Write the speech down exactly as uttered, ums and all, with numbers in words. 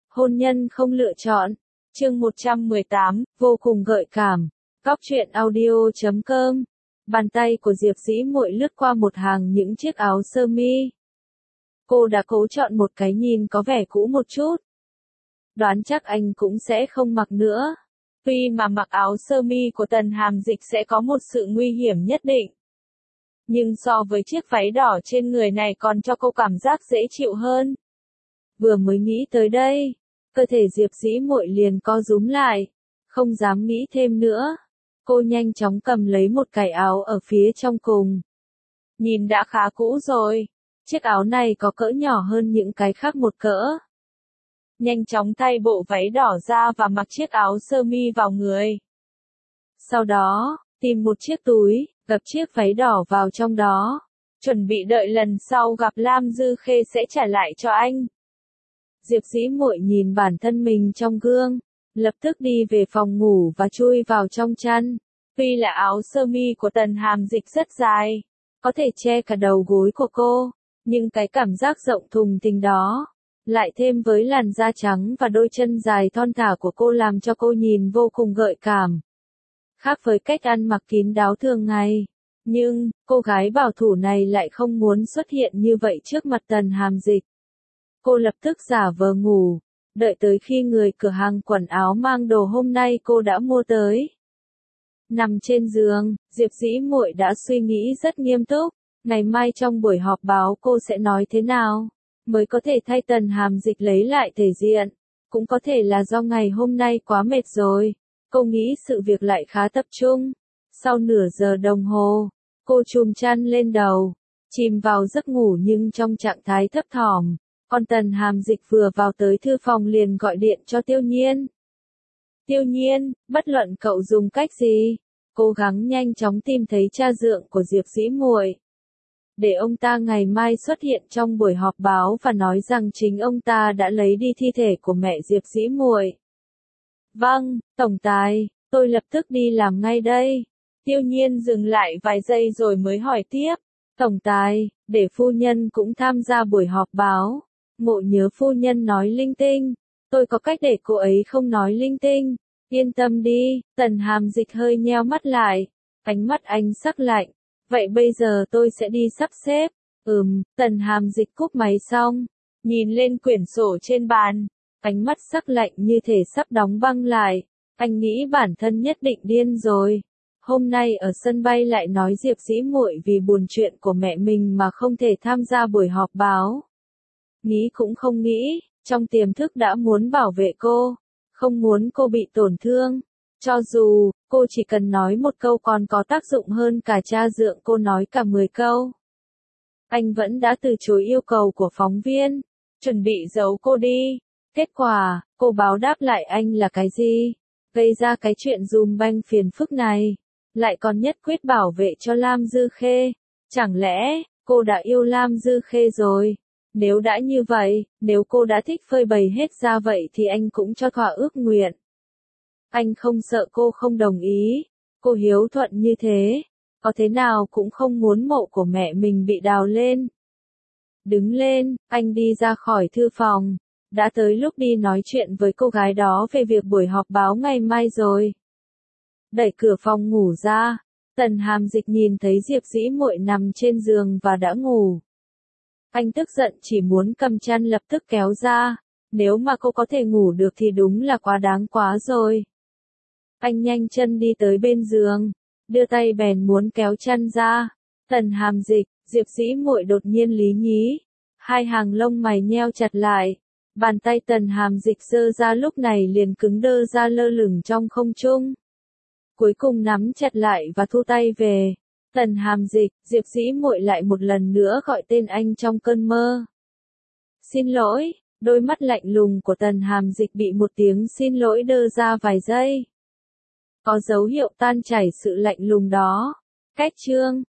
Hôn nhân không lựa chọn. Chương một trăm mười tám, vô cùng gợi cảm. Góc truyện audio chấm com. Bàn tay của Diệp Dĩ Muội lướt qua một hàng những chiếc áo sơ mi. Cô đã cố chọn một cái nhìn có vẻ cũ một chút. Đoán chắc anh cũng sẽ không mặc nữa. Tuy mà mặc áo sơ mi của Tần Hàm Dịch sẽ có một sự nguy hiểm nhất định. Nhưng so với chiếc váy đỏ trên người này còn cho cô cảm giác dễ chịu hơn. Vừa mới nghĩ tới đây, cơ thể Diệp Dĩ Muội liền co rúm lại, không dám nghĩ thêm nữa. Cô nhanh chóng cầm lấy một cái áo ở phía trong cùng. Nhìn đã khá cũ rồi, chiếc áo này có cỡ nhỏ hơn những cái khác một cỡ. Nhanh chóng thay bộ váy đỏ ra và mặc chiếc áo sơ mi vào người. Sau đó, tìm một chiếc túi, gập chiếc váy đỏ vào trong đó, chuẩn bị đợi lần sau gặp Lam Dư Khê sẽ trả lại cho anh. Diệp Dĩ Muội nhìn bản thân mình trong gương, lập tức đi về phòng ngủ và chui vào trong chăn. Tuy là áo sơ mi của Tần Hàm Dịch rất dài, có thể che cả đầu gối của cô, nhưng cái cảm giác rộng thùng thình đó, lại thêm với làn da trắng và đôi chân dài thon thả của cô làm cho cô nhìn vô cùng gợi cảm. Khác với cách ăn mặc kín đáo thường ngày, nhưng, cô gái bảo thủ này lại không muốn xuất hiện như vậy trước mặt Tần Hàm Dịch. Cô lập tức giả vờ ngủ, đợi tới khi người cửa hàng quần áo mang đồ hôm nay cô đã mua tới. Nằm trên giường, Diệp Dĩ Muội đã suy nghĩ rất nghiêm túc, ngày mai trong buổi họp báo cô sẽ nói thế nào, mới có thể thay Tần Hàm Dịch lấy lại thể diện. Cũng có thể là do ngày hôm nay quá mệt rồi, cô nghĩ sự việc lại khá tập trung. Sau nửa giờ đồng hồ, cô chùm chăn lên đầu, chìm vào giấc ngủ nhưng trong trạng thái thấp thỏm. Còn Tần Hàm Dịch vừa vào tới thư phòng liền gọi điện cho Tiêu Nhiên. Tiêu Nhiên, bất luận cậu dùng cách gì, cố gắng nhanh chóng tìm thấy cha dượng của Diệp Dĩ Muội, để ông ta ngày mai xuất hiện trong buổi họp báo và nói rằng chính ông ta đã lấy đi thi thể của mẹ Diệp Dĩ Muội. Vâng, tổng tài, tôi lập tức đi làm ngay đây. Tiêu Nhiên dừng lại vài giây rồi mới hỏi tiếp. Tổng tài, để phu nhân cũng tham gia buổi họp báo. Ngộ nhớ phu nhân nói linh tinh, tôi có cách để cô ấy không nói linh tinh. Yên tâm đi. Tần Hàm Dịch hơi nheo mắt lại, ánh mắt anh sắc lạnh. Vậy bây giờ tôi sẽ đi sắp xếp. Ừm, Tần Hàm Dịch cúp máy xong, nhìn lên quyển sổ trên bàn, ánh mắt sắc lạnh như thể sắp đóng băng lại. Anh nghĩ bản thân nhất định điên rồi. Hôm nay ở sân bay lại nói Diệp Dĩ Muội vì buồn chuyện của mẹ mình mà không thể tham gia buổi họp báo. Nghĩ cũng không nghĩ, trong tiềm thức đã muốn bảo vệ cô, không muốn cô bị tổn thương. Cho dù, cô chỉ cần nói một câu còn có tác dụng hơn cả cha dượng cô nói cả mười câu. Anh vẫn đã từ chối yêu cầu của phóng viên, chuẩn bị giấu cô đi. Kết quả, cô báo đáp lại anh là cái gì? Gây ra cái chuyện dùm banh phiền phức này, lại còn nhất quyết bảo vệ cho Lam Dư Khê. Chẳng lẽ, cô đã yêu Lam Dư Khê rồi? Nếu đã như vậy, nếu cô đã thích phơi bày hết ra vậy thì anh cũng cho thỏa ước nguyện. Anh không sợ cô không đồng ý, cô hiếu thuận như thế, có thế nào cũng không muốn mộ của mẹ mình bị đào lên. Đứng lên, anh đi ra khỏi thư phòng, đã tới lúc đi nói chuyện với cô gái đó về việc buổi họp báo ngày mai rồi. Đẩy cửa phòng ngủ ra, Tần Hàm Dịch nhìn thấy Diệp Dĩ Muội nằm trên giường và đã ngủ. Anh tức giận chỉ muốn cầm chăn lập tức kéo ra, nếu mà cô có thể ngủ được thì đúng là quá đáng quá rồi. Anh nhanh chân đi tới bên giường, đưa tay bèn muốn kéo chăn ra. Tần Hàm Dịch, Diệp Dĩ Muội đột nhiên lý nhí, hai hàng lông mày nheo chặt lại, bàn tay Tần Hàm Dịch giơ ra lúc này liền cứng đơ ra lơ lửng trong không trung. Cuối cùng nắm chặt lại và thu tay về. Tần Hàm Dịch, Diệp Dĩ Muội lại một lần nữa gọi tên anh trong cơn mơ. Xin lỗi, đôi mắt lạnh lùng của Tần Hàm Dịch bị một tiếng xin lỗi đơ ra vài giây. Có dấu hiệu tan chảy sự lạnh lùng đó. Cách chương